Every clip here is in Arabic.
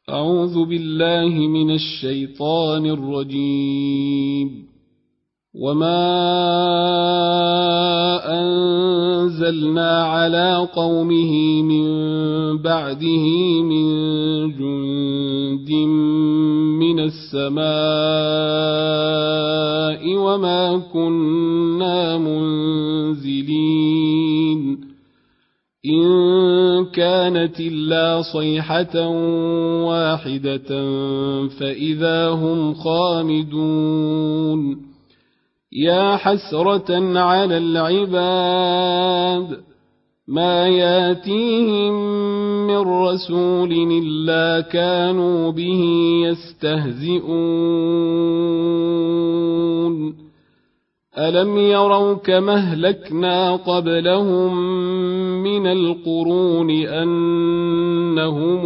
أعوذ بالله من الشيطان الرجيم. وما أنزلنا على قومه من بعده من جند من السماء وما كنا منزلين إن كانت إلا صيحة واحدة فإذا هم خامدون. يا حسرة على العباد ما ياتيهم من رسول إلا كانوا به يستهزئون. ألم يروا كما أهلكنا قبلهم من القرون أنهم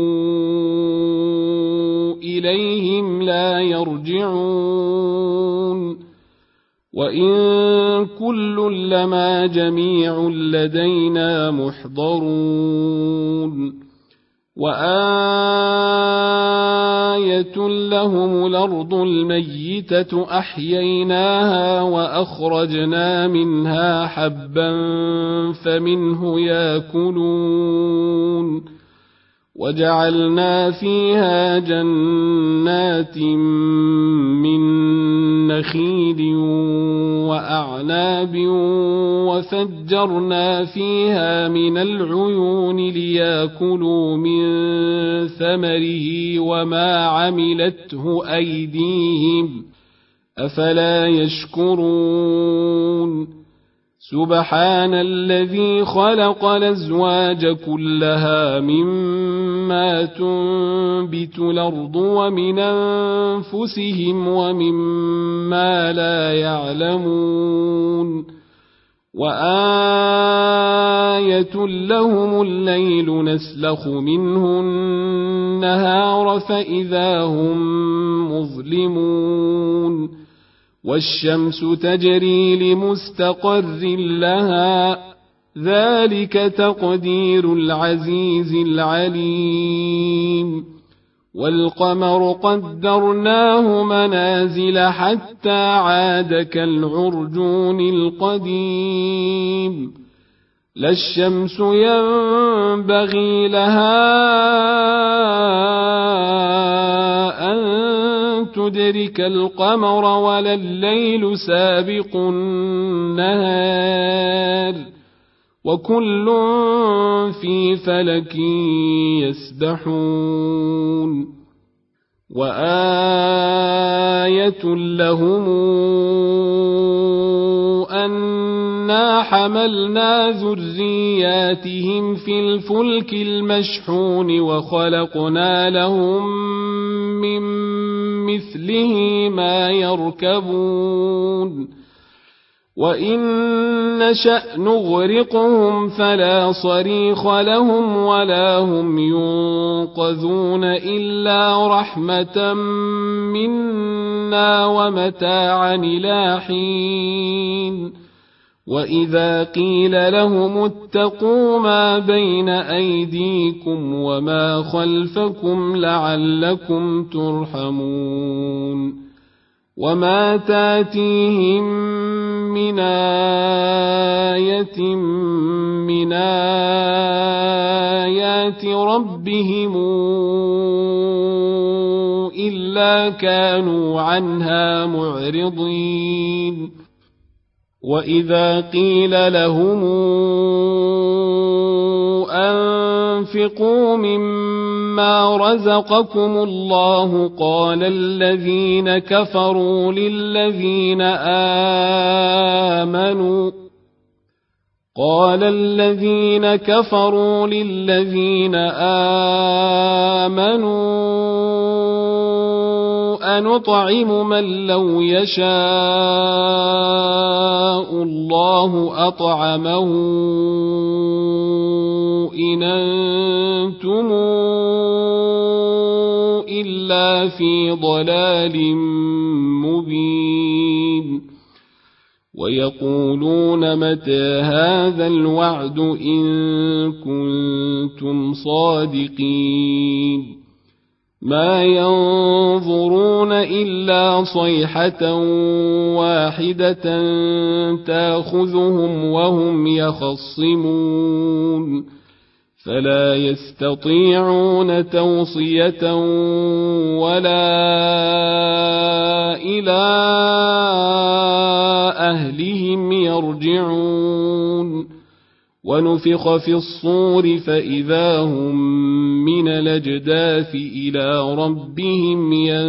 إليهم لا يرجعون وإن كل لما جميع لدينا محضرون. وآية لهم الأرض الميتة أحييناها وأخرجنا منها حبا فمنه يأكلون وجعلنا فيها جنات من نخيل وأعناب وفجرنا فيها من العيون ليأكلوا من ثمره وما عملته أيديهم أفلا يشكرون. سبحان الذي خلق الأزواج كلها مما تنبت الأرض ومن أنفسهم ومما لا يعلمون. وآية لهم الليل نسلخ منه النهار فإذا هم مظلمون. والشمس تجري لمستقر لها ذلك تقدير العزيز العليم. والقمر قدرناه منازل حتى عاد كالعرجون القديم. لا الشمس ينبغي لها أن تدرك القمر ولا الليل سابق النهار وكل في فلك يسبحون. وآية لهم أنا حملنا ذرياتهم في الفلك المشحون وخلقنا لهم من مثله ما يركبون. وإن نشأ نغرقهم فلا صريخ لهم ولا هم ينقذون إلا رحمة منا ومتاعا إلى حين. وإذا قيل لهم اتقوا ما بين أيديكم وما خلفكم لعلكم ترحمون. وما تاتيهم من آية من آيات ربهم إلا كانوا عنها معرضين. وإذا قيل لهم أنفقوا مما رزقكم الله قال الذين كفروا للذين آمنوا أنطعم من لو يشاء الله أطعمه إن أنتم إلا في ضلال مبين. ويقولون متى هذا الوعد إن كنتم صادقين ما ينظرون إلا صيحة واحدة تأخذهم وهم يخصمون فلا يستطيعون توصية ولا إلى أهلهم يرجعون ونفخ في الصور فإذا هم من الأجداث إلى ربهم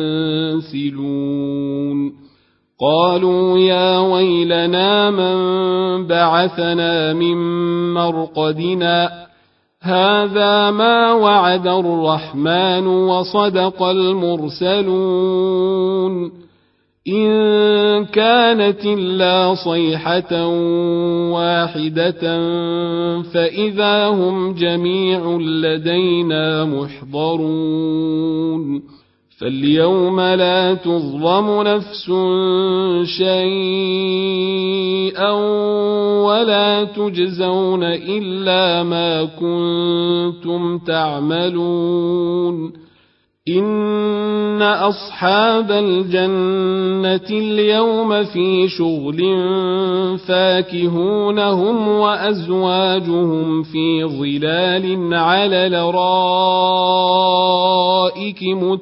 ينسلون قالوا يا ويلنا من بعثنا من مرقدنا هذا ما وعد الرحمن وصدق المرسلون إن كانت إلا صيحة واحدة فإذا هم جميع لدينا محضرون فاليوم لا تظلم نفس شيئا ولا تجزون إلا ما كنتم تعملون إن أصحاب الجنة اليوم في شغل فاكهون هم وأزواجهم في ظلال على الأرائك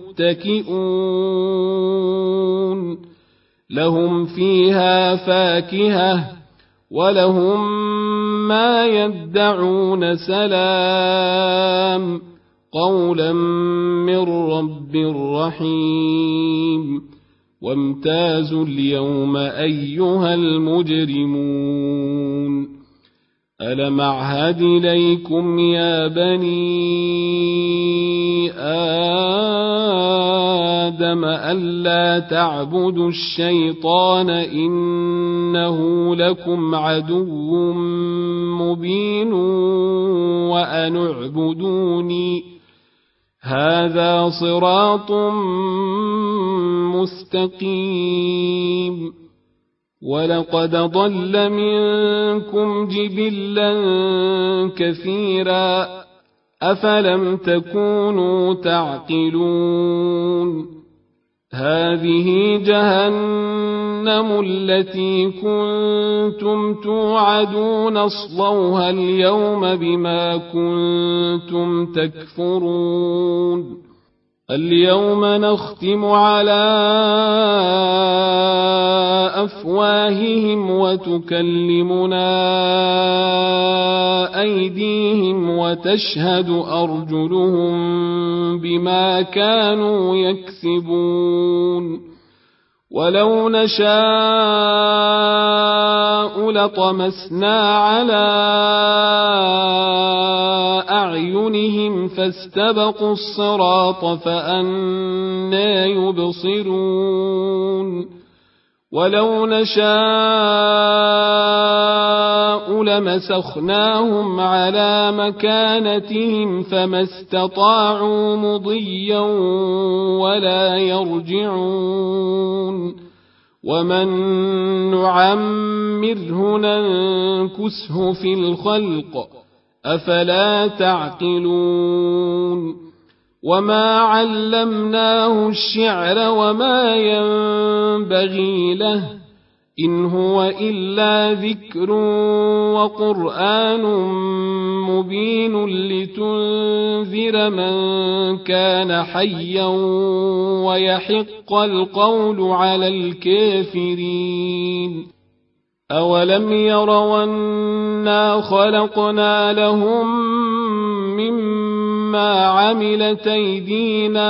متكئون لهم فيها فاكهة ولهم ما يدعون سلام قولا من رب رحيم وامتازوا اليوم أيها المجرمون ألم أعهد إليكم يا بني آدم ألا تعبدوا الشيطان إنه لكم عدو مبين وأن اعبدوني هذا صراط مستقيم ولقد ضل منكم جبلا كثيرا أفلم تكونوا تعقلون هذه جهنم التي كنتم توعدون اصلوها اليوم بما كنتم تكفرون اليوم نختم على أفواههم وتكلمنا أيديهم وتشهد أرجلهم بما كانوا يكسبون ولو نشاء لطمسنا على أعينهم فاستبقوا الصراط فأنى يبصرون ولو نشاء لمسخناهم على مكانتهم فما استطاعوا مضيا ولا يرجعون ومن نعمره ننكسه في الخلق أفلا تعقلون وما علمناه الشعر وما ينبغي له إن هو إلا ذكر وقرآن مبين لتنذر من كان حيا ويحق القول على الكافرين أولم يروا أنا خلقنا لهم مما عملت أيدينا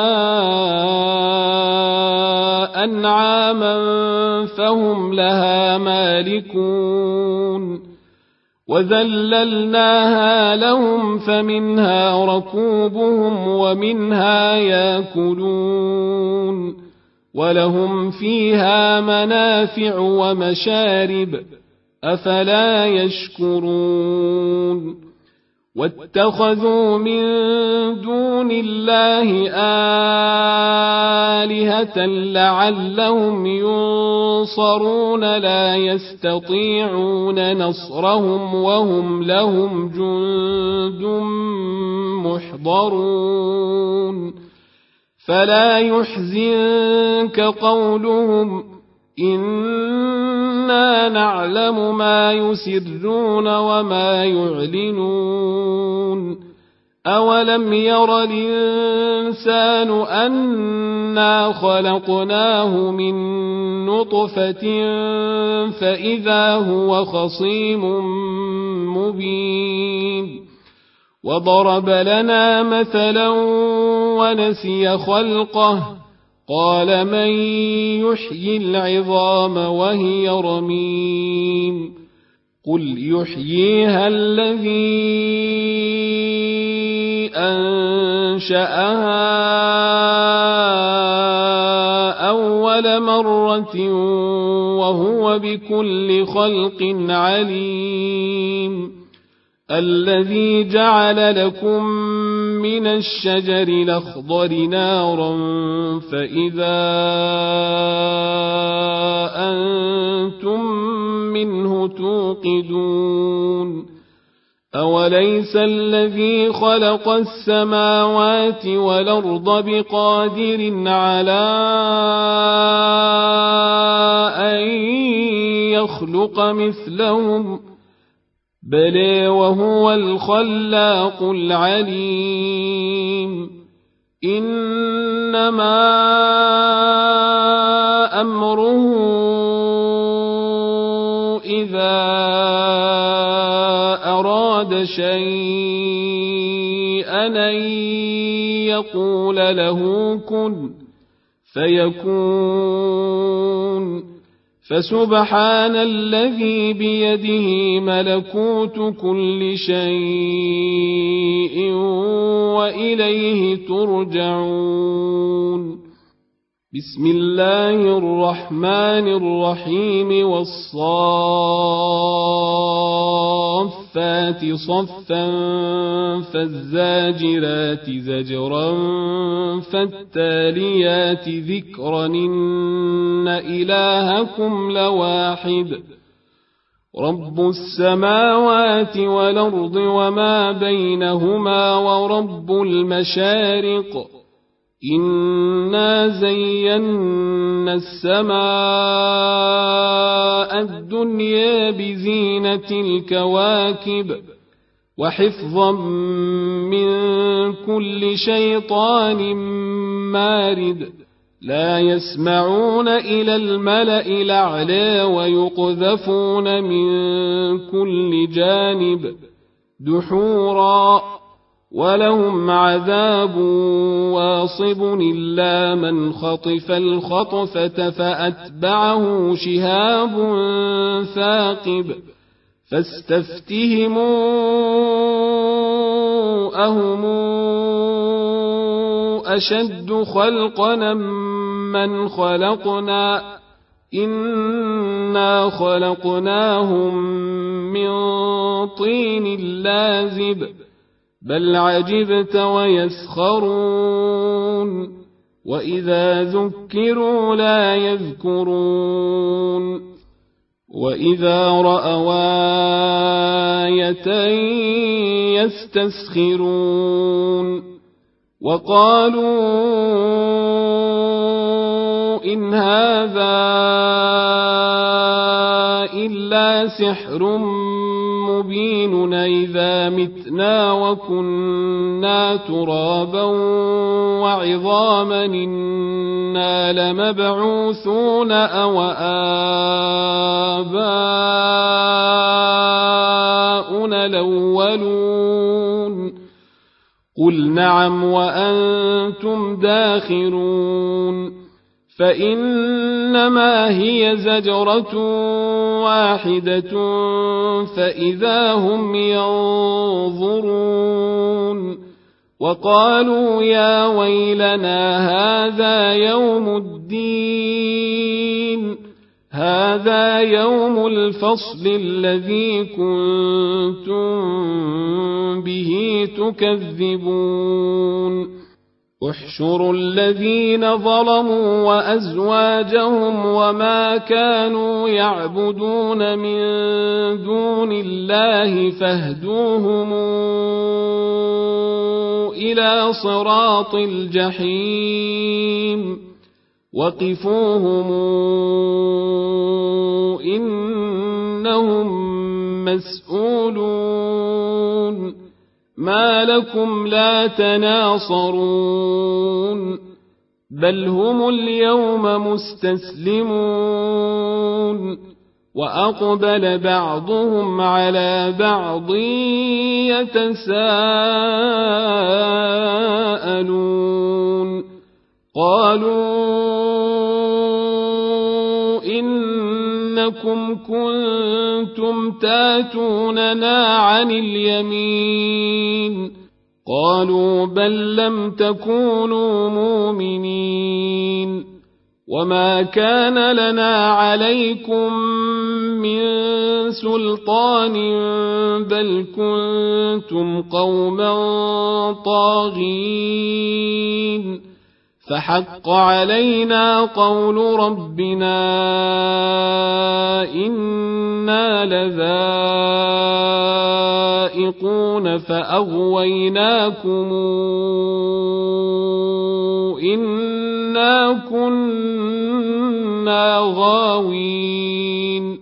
أنعاما فهم لها مالكون وذللناها لهم فمنها ركوبهم ومنها يأكلون ولهم فيها منافع ومشارب أفلا يشكرون واتخذوا من دون الله آلهة لعلهم ينصرون لا يستطيعون نصرهم وهم لهم جند محضرون فلا يحزنك قولهم إنا نعلم ما يسرون وما يعلنون أولم ير الإنسان أنا خلقناه من نطفة فإذا هو خصيم مبين وضرب لنا مثلا ونسي خلقه قال من يحيي العظام وهي رميم قل يحييها الذي أنشأها أول مرة وهو بكل خلق عليم الذي جعل لكم من الشجر الأخضر نارا فإذا أنتم منه توقدون أوليس الذي خلق السماوات والأرض بقادر على أن يخلق مثلهم بلى وهو الخلاق العليم إنما أمره إذا أراد شيئا أن يقول له كن فيكون فسبحان الذي بيده ملكوت كل شيء وإليه ترجعون بسم الله الرحمن الرحيم والصافات صفا فالزاجرات زجرا فالتاليات ذكرا إن إلهكم لواحد رب السماوات والأرض وما بينهما ورب المشارق إنا زينا السماء الدنيا بزينة الكواكب وحفظا من كل شيطان مارد لا يسمعون إلى الملأ الأعلى ويقذفون من كل جانب دحورا ولهم عذاب واصب إلا من خطف الخطفة فأتبعه شهاب ثاقب فاستفتهموا أهم أشد خلقنا من خلقنا إنا خلقناهم من طين لازب بل عجبت ويسخرون وإذا ذكروا لا يذكرون وإذا رأوا آية يستسخرون وقالوا إن هذا إلا سحر مبين إذا متنا وكنا ترابا وعظاما إنا لمبعوثون أو آباؤنا الأولون قل نعم وأنتم داخرون فإنما هي زجرة واحدة فإذا هم ينظرون وقالوا يا ويلنا هذا يوم الدين هذا يوم الفصل الذي كنتم به تكذبون احشروا الذين ظلموا وأزواجهم وما كانوا يعبدون من دون الله فاهدوهم إلى صراط الجحيم وقفوهم إنهم مسؤولون ما لكم لا تناصرون بل هم اليوم مستسلمون وأقبل بعضهم على بعض يتساءلون قالوا إنكم كنتم تاتوننا عن اليمين قالوا بل لم تكونوا مؤمنين وما كان لنا عليكم من سلطان بل كنتم قوما طاغين فحق علينا قول ربنا إنا لذائقون فأغويناكم إنا كنا غاوين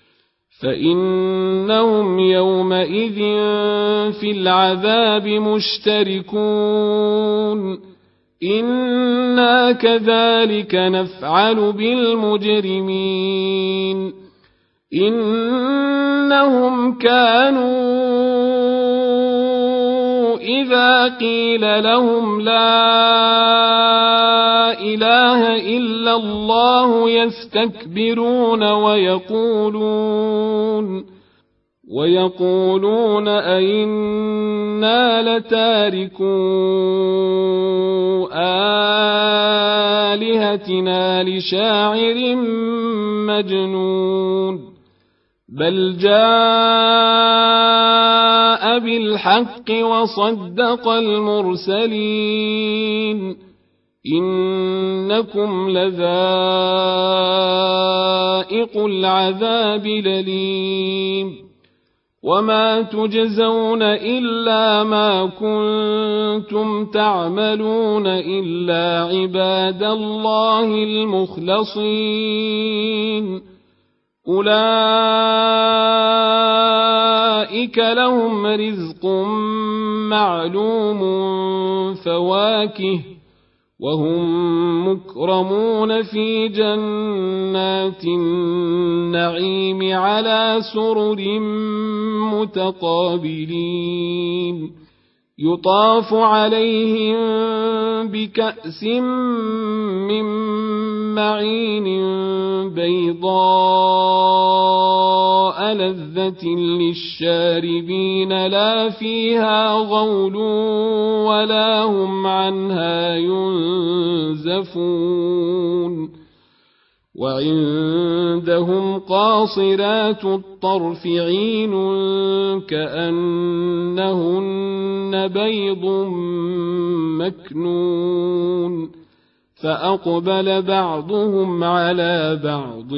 فإنهم يومئذ في العذاب مشتركون إنا كذلك نفعل بالمجرمين إنهم كانوا إذا قيل لهم لا إله إلا الله يستكبرون ويقولون أئنا لتاركو آلهتنا لشاعر مجنون بل جاء بالحق وصدق المرسلين إنكم لذائق العذاب الأليم وما تجزون إلا ما كنتم تعملون إلا عباد الله المخلصين أولئك لهم رزق معلوم فواكه وهم مكرمون في جنات النعيم على سرر متقابلين يطاف عليهم بكأس من معين بيضاء لذة للشاربين لا فيها غول ولا هم عنها ينزفون وعندهم قاصرات الطرف عين كأنهن بيض مكنون فأقبل بعضهم على بعض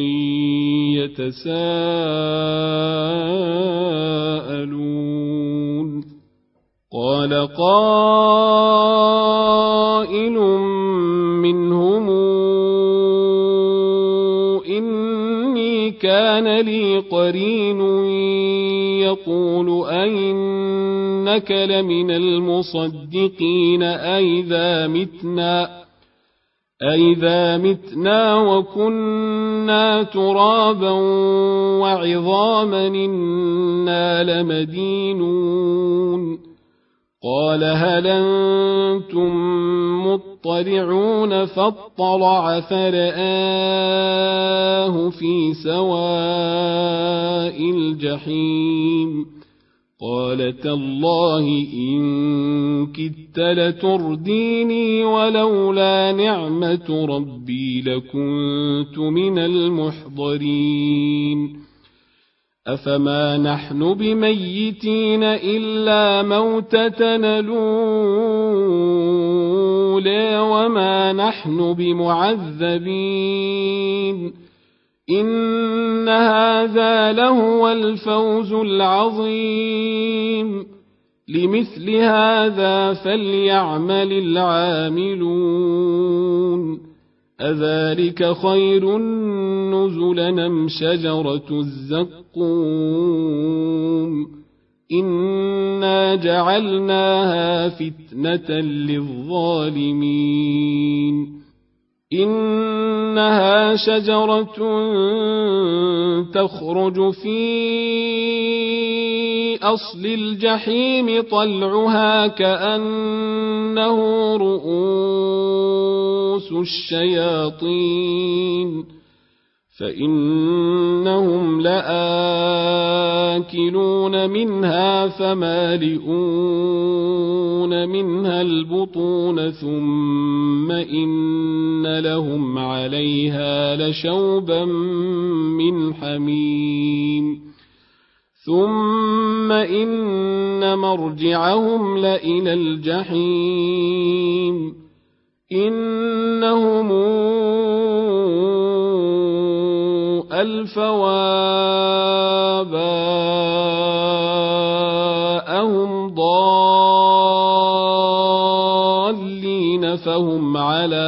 يتساءلون قال قائل منهم إني كان لي قرين يقول أئنك لمن المصدقين أئذا متنا وكنا ترابا وعظاما إنا لمدينون قال هل أنتم مطلعون فاطلع فرآه في سواء الجحيم قال تالله إن كدت لترديني ولولا نعمة ربي لكنت من المحضرين أفما نحن بميتين إلا موتتنا الأولى وما نحن بمعذبين إن هذا لهو الفوز العظيم لمثل هذا فليعمل العاملون أذلك خير نزلا أم شجرة الزقوم إنا جعلناها فتنة للظالمين إنها شجرة تخرج في أصل الجحيم طلعها كأنه رؤوس الشياطين فإنهم لآكلون منها فمالئون منها البطون ثم إن لهم عليها لشوبا من حميم ثم إن مرجعهم لإلى الجحيم إنهم ألفوا آباءهم ضالين فهم على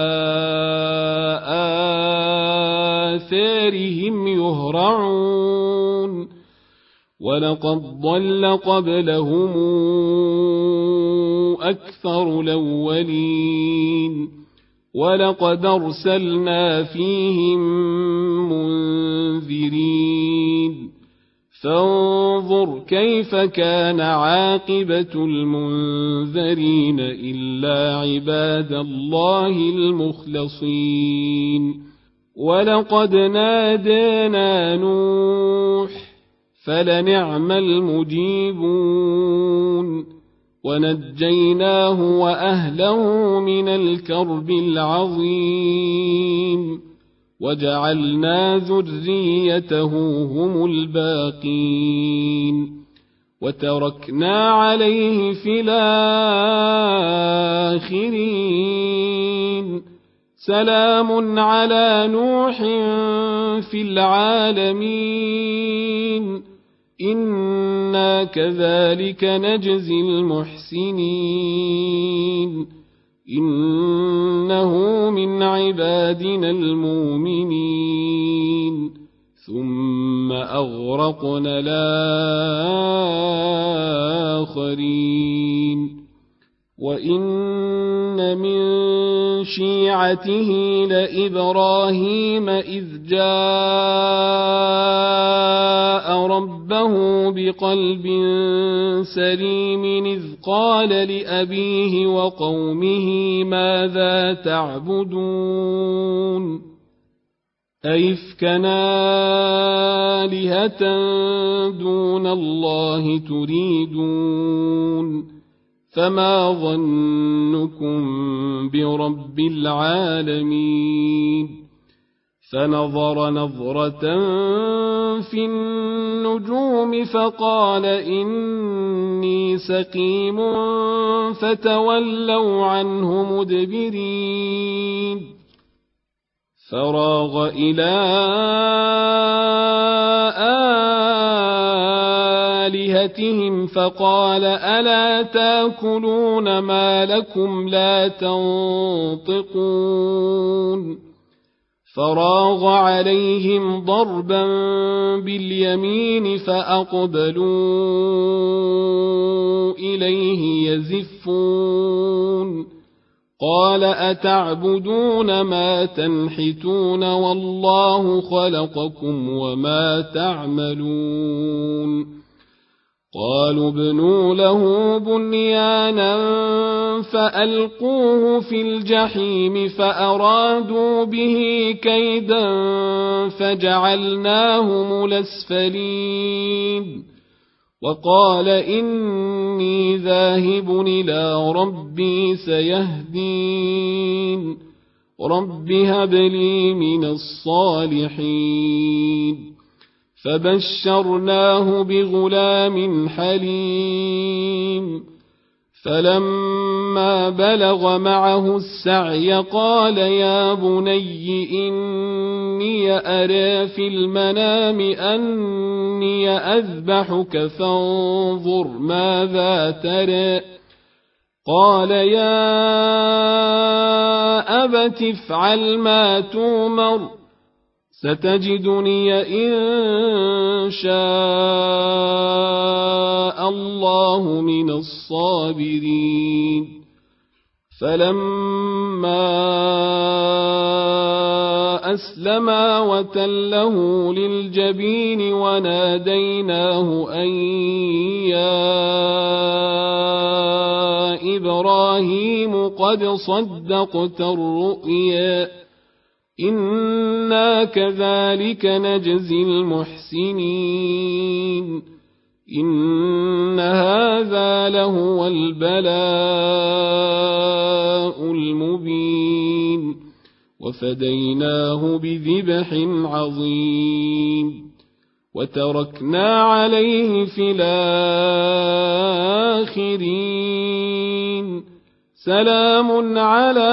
آثارهم يهرعون ولقد ضل قبلهم أكثر الأولين ولقد أرسلنا فيهم منذرين فانظر كيف كان عاقبة المنذرين إلا عباد الله المخلصين ولقد نادانا نوح فلنعم المجيبون ونجيناه وأهله من الكرب العظيم وجعلنا ذريته هم الباقين وتركنا عليه في الآخرين سلام على نوح في العالمين إنا كذلك نجزي المحسنين إنه من عبادنا المؤمنين ثم أغرقنا الآخرين وإن من شيعته لإبراهيم إذ جاء ربه بقلب سليم إذ قال لأبيه وقومه ماذا تعبدون أئفكا آلهة دون الله تريدون فما ظنكم برب العالمين فنظر نظرة في النجوم فقال إني سقيم فتولوا عنه مدبرين فراغ إلى آلهتهم فقال ألا تاكلون ما لكم لا تنطقون فراغ عليهم ضربا باليمين فأقبلوا إليه يزفون قال أتعبدون ما تنحتون والله خلقكم وما تعملون قالوا ابنوا له بنيانا فألقوه في الجحيم فأرادوا به كيدا فجعلناهم الأسفلين وقال إني ذاهب إلى ربي سيهدين رب هب لي من الصالحين فبشرناه بغلام حليم فلما بلغ معه السعي قال يا بني إني أرى في المنام أني أذبحك فانظر ماذا ترى قال يا أبت افعل ما تؤمر ستجدني إن شاء الله من الصابرين فلما أسلما وتله للجبين وناديناه أن يا إبراهيم قد صدقت الرؤيا إنا كذلك نجزي المحسنين إن هذا لهو البلاء المبين وفديناه بذبح عظيم وتركنا عليه في الآخرين سلام على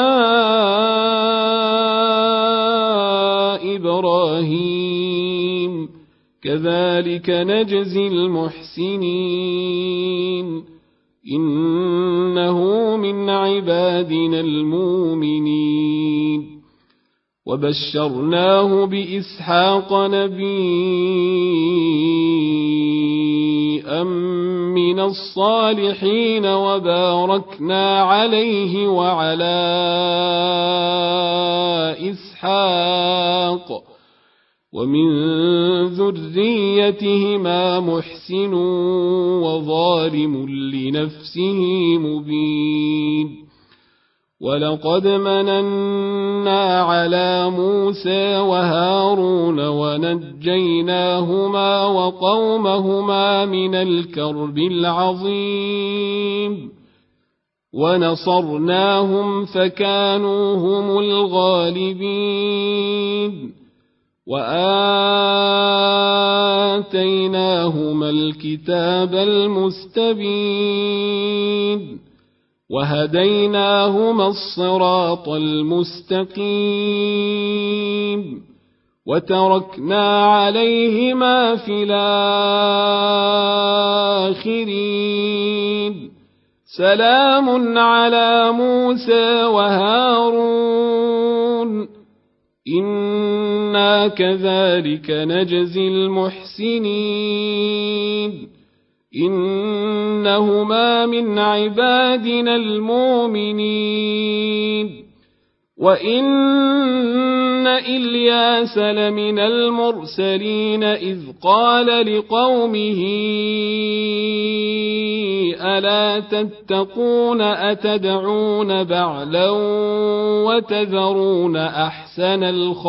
إبراهيم كذلك نجزي المحسنين إنه من عبادنا المؤمنين وبشرناه بإسحاق نبيا من الصالحين وباركنا عليه وعلى إسحاق ومن ذريتهما محسن وظالم لنفسه مبين ولقد مننا على موسى وهارون ونجيناهما وقومهما من الكرب العظيم ونصرناهم فكانوا هم الغالبين وآتيناهما الكتاب المستبين وهديناهما الصراط المستقيم وتركنا عليهما في الآخرين سلام على موسى وهارون إنا كذلك نجزي المحسنين إنهما من عبادنا المؤمنين وإن إلياس لمن المرسلين إذ قال لقومه ألا تتقون أتدعون بعلا وتذرون أحسن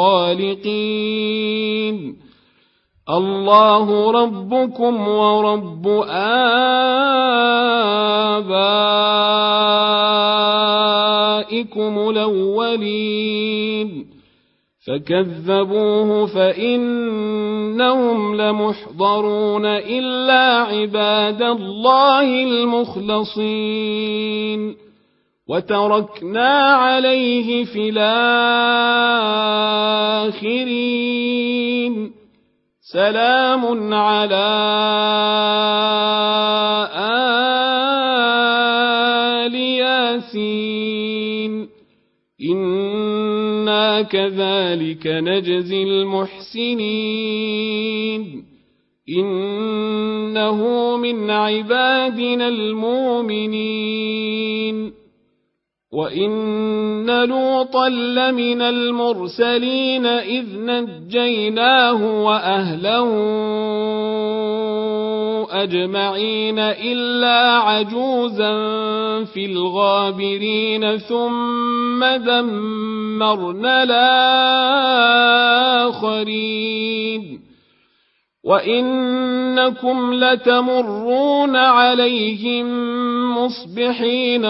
الخالقين الله ربكم ورب آبائكم الأولين فكذبوه فإنهم لمحضرون إلا عباد الله المخلصين وتركنا عليه في الآخرين سلام على آل ياسين إنا كذلك نجزي المحسنين إنه من عبادنا المؤمنين وإن لوطا لمن المرسلين إذ نجيناه وأهله أجمعين إلا عجوزا في الغابرين ثم دمرنا الآخرين وإنكم لتمرون عليهم مصبحين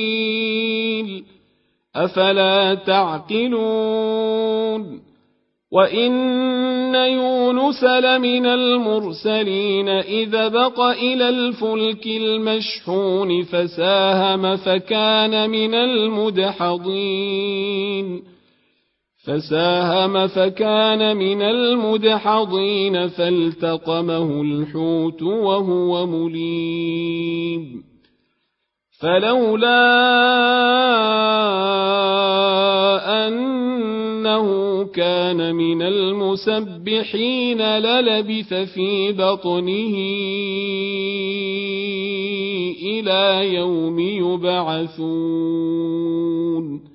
وبالليل أفلا تعقلون وإن يونس لمن المرسلين إذ بق إلى الفلك المشحون فساهم فكان من المدحضين فالتقمه الحوت وهو مليم فلولا أنه كان من المسبحين للبث في بطنه إلى يوم يبعثون